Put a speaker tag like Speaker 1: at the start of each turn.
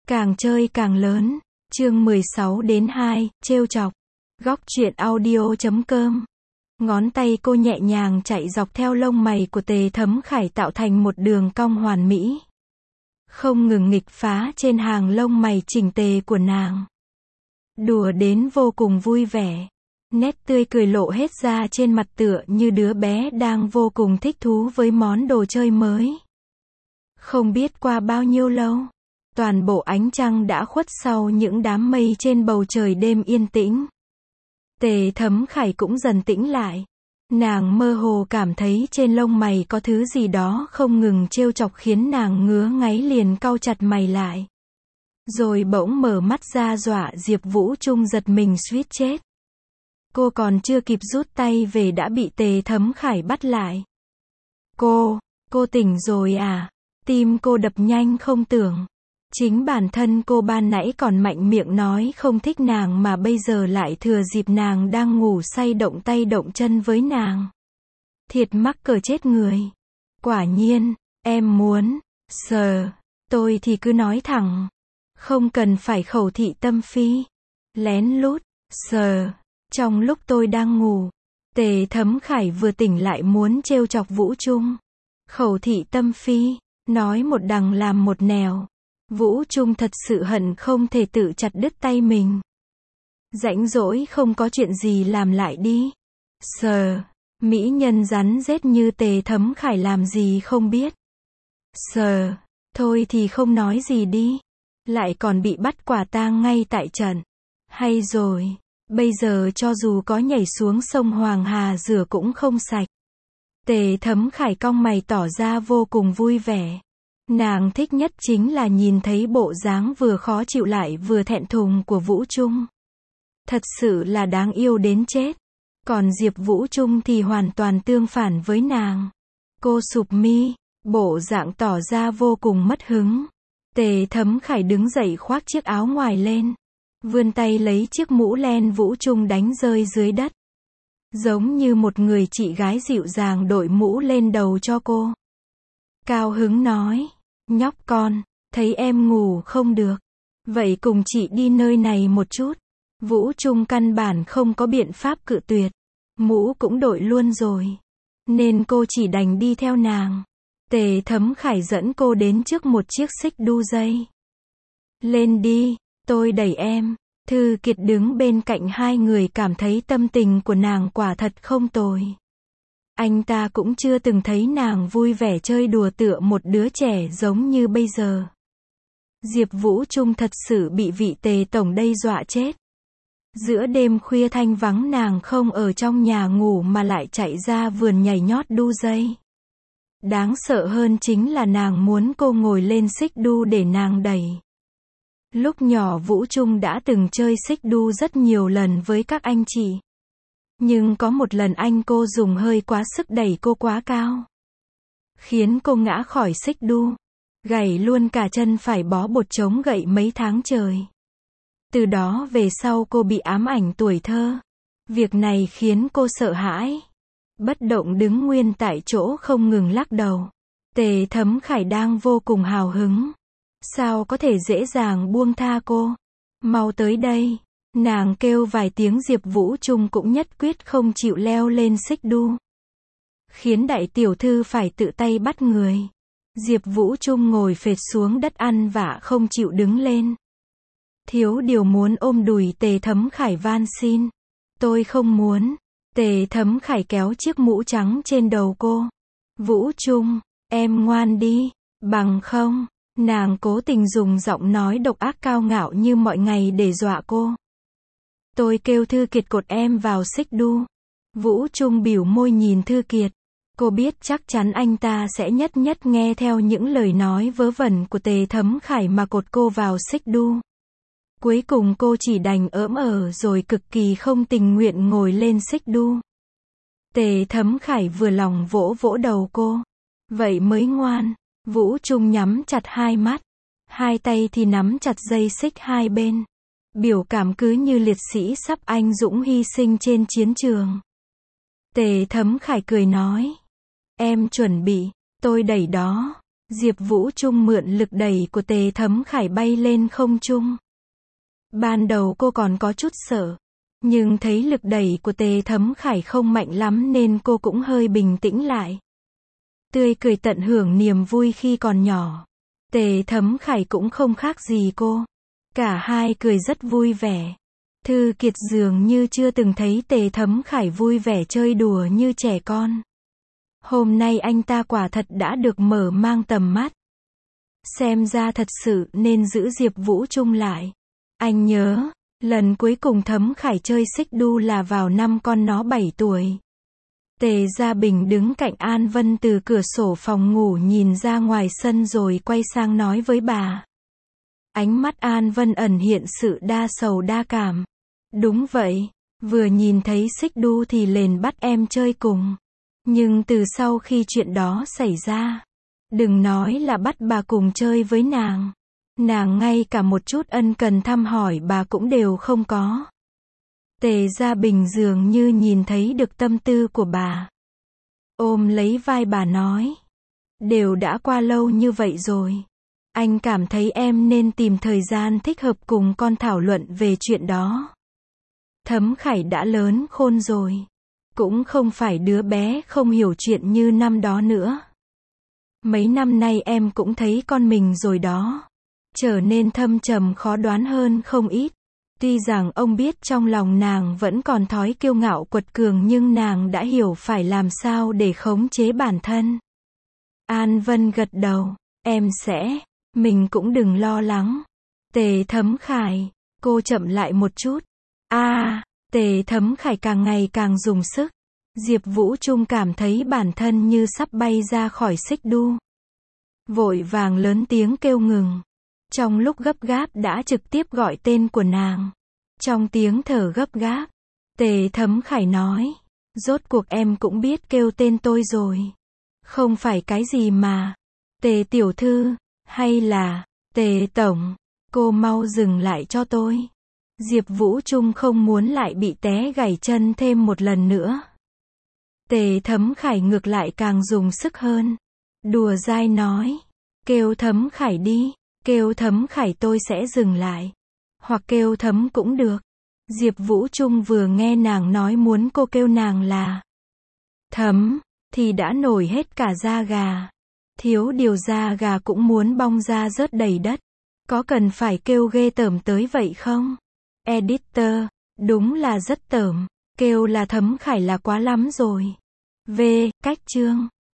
Speaker 1: Càng chơi càng lớn. Chương 16-2, trêu chọc. Góc truyện audio.com. Ngón tay cô nhẹ nhàng chạy dọc theo lông mày của Tề Thấm Khải tạo thành một đường cong hoàn mỹ. Không ngừng nghịch phá trên hàng lông mày chỉnh tề của nàng. Đùa đến vô cùng vui vẻ. Nét tươi cười lộ hết ra trên mặt tựa như đứa bé đang vô cùng thích thú với món đồ chơi mới. Không biết qua bao nhiêu lâu, toàn bộ ánh trăng đã khuất sau những đám mây trên bầu trời đêm yên tĩnh. Tề Thấm Khải cũng dần tĩnh lại. Nàng mơ hồ cảm thấy trên lông mày có thứ gì đó không ngừng trêu chọc khiến nàng ngứa ngáy liền cau chặt mày lại. Rồi bỗng mở mắt ra dọa Diệp Vũ Trung giật mình suýt chết. Cô còn chưa kịp rút tay về đã bị Tề Thấm Khải bắt lại. Cô tỉnh rồi à? Tim cô đập nhanh không tưởng. Chính bản thân cô ban nãy còn mạnh miệng nói không thích nàng mà bây giờ lại thừa dịp nàng đang ngủ say động tay động chân với nàng. Thiệt mắc cỡ chết người. Quả nhiên, em muốn sờ tôi thì cứ nói thẳng. Không cần phải khẩu thị tâm phi. Lén lút sờ. Trong lúc tôi đang ngủ, Tề Thấm Khải vừa tỉnh lại muốn trêu chọc Vũ Trung. Khẩu thị tâm phi, nói một đằng làm một nẻo. Vũ Trung thật sự hận không thể tự chặt đứt tay mình. Rãnh rỗi không có chuyện gì làm lại đi. Sờ, mỹ nhân rắn rết như Tề Thấm Khải làm gì không biết. Sờ, thôi thì không nói gì đi. Lại còn bị bắt quả tang ngay tại trận. Hay rồi, bây giờ cho dù có nhảy xuống sông Hoàng Hà rửa cũng không sạch. Tề Thấm Khải cong mày tỏ ra vô cùng vui vẻ. Nàng thích nhất chính là nhìn thấy bộ dáng vừa khó chịu lại vừa thẹn thùng của Vũ Trung. Thật sự là đáng yêu đến chết. Còn Diệp Vũ Trung thì hoàn toàn tương phản với nàng. Cô sụp mi, bộ dạng tỏ ra vô cùng mất hứng. Tề Thấm Khải đứng dậy khoác chiếc áo ngoài lên. Vươn tay lấy chiếc mũ len Vũ Trung đánh rơi dưới đất. Giống như một người chị gái dịu dàng đội mũ lên đầu cho cô. Cao hứng nói, nhóc con, thấy em ngủ không được. Vậy cùng chị đi nơi này một chút. Vũ Trung căn bản không có biện pháp cự tuyệt. Mũ cũng đội luôn rồi. Nên cô chỉ đành đi theo nàng. Tề Thấm Khải dẫn cô đến trước một chiếc xích đu dây. Lên đi, tôi đẩy em. Thư Kiệt đứng bên cạnh hai người cảm thấy tâm tình của nàng quả thật không tồi. Anh ta cũng chưa từng thấy nàng vui vẻ chơi đùa tựa một đứa trẻ giống như bây giờ. Diệp Vũ Trung thật sự bị vị Tề tổng đây dọa chết. Giữa đêm khuya thanh vắng nàng không ở trong nhà ngủ mà lại chạy ra vườn nhảy nhót đu dây. Đáng sợ hơn chính là nàng muốn cô ngồi lên xích đu để nàng đẩy. Lúc nhỏ Vũ Trung đã từng chơi xích đu rất nhiều lần với các anh chị. Nhưng có một lần anh cô dùng hơi quá sức đẩy cô quá cao. Khiến cô ngã khỏi xích đu. Gãy luôn cả chân phải bó bột chống gậy mấy tháng trời. Từ đó về sau cô bị ám ảnh tuổi thơ. Việc này khiến cô sợ hãi. Bất động đứng nguyên tại chỗ không ngừng lắc đầu. Tề Thấm Khải đang vô cùng hào hứng. Sao có thể dễ dàng buông tha cô? Mau tới đây. Nàng kêu vài tiếng Diệp Vũ Trung cũng nhất quyết không chịu leo lên xích đu. Khiến đại tiểu thư phải tự tay bắt người. Diệp Vũ Trung ngồi phệt xuống đất ăn vạ không chịu đứng lên. Thiếu điều muốn ôm đùi Tề Thấm Khải van xin. Tôi không muốn. Tề Thấm Khải kéo chiếc mũ trắng trên đầu cô. Vũ Trung, em ngoan đi. Bằng không. Nàng cố tình dùng giọng nói độc ác cao ngạo như mọi ngày để dọa cô. Tôi kêu Thư Kiệt cột em vào xích đu. Vũ Trung bĩu môi nhìn Thư Kiệt. Cô biết chắc chắn anh ta sẽ nhất nhất nghe theo những lời nói vớ vẩn của Tề Thấm Khải mà cột cô vào xích đu. Cuối cùng cô chỉ đành ỡm rồi cực kỳ không tình nguyện ngồi lên xích đu. Tề Thấm Khải vừa lòng vỗ vỗ đầu cô. Vậy mới ngoan. Vũ Trung nhắm chặt hai mắt. Hai tay thì nắm chặt dây xích hai bên. Biểu cảm cứ như liệt sĩ sắp anh dũng hy sinh trên chiến trường. Tề Thấm Khải cười nói. Em chuẩn bị, tôi đẩy đó. Diệp Vũ Trung mượn lực đẩy của Tề Thấm Khải bay lên không trung. Ban đầu cô còn có chút sợ, nhưng thấy lực đẩy của Tề Thấm Khải không mạnh lắm nên cô cũng hơi bình tĩnh lại. Tươi cười tận hưởng niềm vui khi còn nhỏ. Tề Thấm Khải cũng không khác gì cô. Cả hai cười rất vui vẻ. Thư Kiệt dường như chưa từng thấy Tề Thấm Khải vui vẻ chơi đùa như trẻ con. Hôm nay anh ta quả thật đã được mở mang tầm mắt. Xem ra thật sự nên giữ Diệp Vũ Trung lại. Anh nhớ, lần cuối cùng Thấm Khải chơi xích đu là vào năm con nó 7 tuổi. Tề Gia Bình đứng cạnh An Vân từ cửa sổ phòng ngủ nhìn ra ngoài sân rồi quay sang nói với bà. Ánh mắt An Vân ẩn hiện sự đa sầu đa cảm. Đúng vậy, vừa nhìn thấy xích đu thì liền bắt em chơi cùng. Nhưng từ sau khi chuyện đó xảy ra, đừng nói là bắt bà cùng chơi với nàng. Nàng ngay cả một chút ân cần thăm hỏi bà cũng đều không có. Tề Gia Bình dường như nhìn thấy được tâm tư của bà. Ôm lấy vai bà nói. Đều đã qua lâu như vậy rồi. Anh cảm thấy em nên tìm thời gian thích hợp cùng con thảo luận về chuyện đó. Thấm Khải đã lớn khôn rồi. Cũng không phải đứa bé không hiểu chuyện như năm đó nữa. Mấy năm nay em cũng thấy con mình rồi đó. Trở nên thâm trầm khó đoán hơn không ít. Tuy rằng ông biết trong lòng nàng vẫn còn thói kiêu ngạo quật cường nhưng nàng đã hiểu phải làm sao để khống chế bản thân. An Vân gật đầu. Em sẽ. Mình cũng đừng lo lắng. Tề Thấm Khải. Cô chậm lại một chút. Tề Thấm Khải càng ngày càng dùng sức. Diệp Vũ Trung cảm thấy bản thân như sắp bay ra khỏi xích đu. Vội vàng lớn tiếng kêu ngừng. Trong lúc gấp gáp đã trực tiếp gọi tên của nàng. Trong tiếng thở gấp gáp, Tề Thấm Khải nói. Rốt cuộc em cũng biết kêu tên tôi rồi. Không phải cái gì mà. Tề tiểu thư, hay là Tề tổng. Cô mau dừng lại cho tôi. Diệp Vũ Trung không muốn lại bị té gãy chân thêm một lần nữa. Tề Thấm Khải ngược lại càng dùng sức hơn. Đùa dai nói. Kêu Thấm Khải đi. Kêu Thấm Khải tôi sẽ dừng lại. Hoặc kêu Thấm cũng được. Diệp Vũ Trung vừa nghe nàng nói muốn cô kêu nàng là Thấm, thì đã nổi hết cả da gà. Thiếu điều da gà cũng muốn bong ra rớt đầy đất. Có cần phải kêu ghê tởm tới vậy không? Editor, đúng là rất tởm. Kêu là Thấm Khải là quá lắm rồi. Cách chương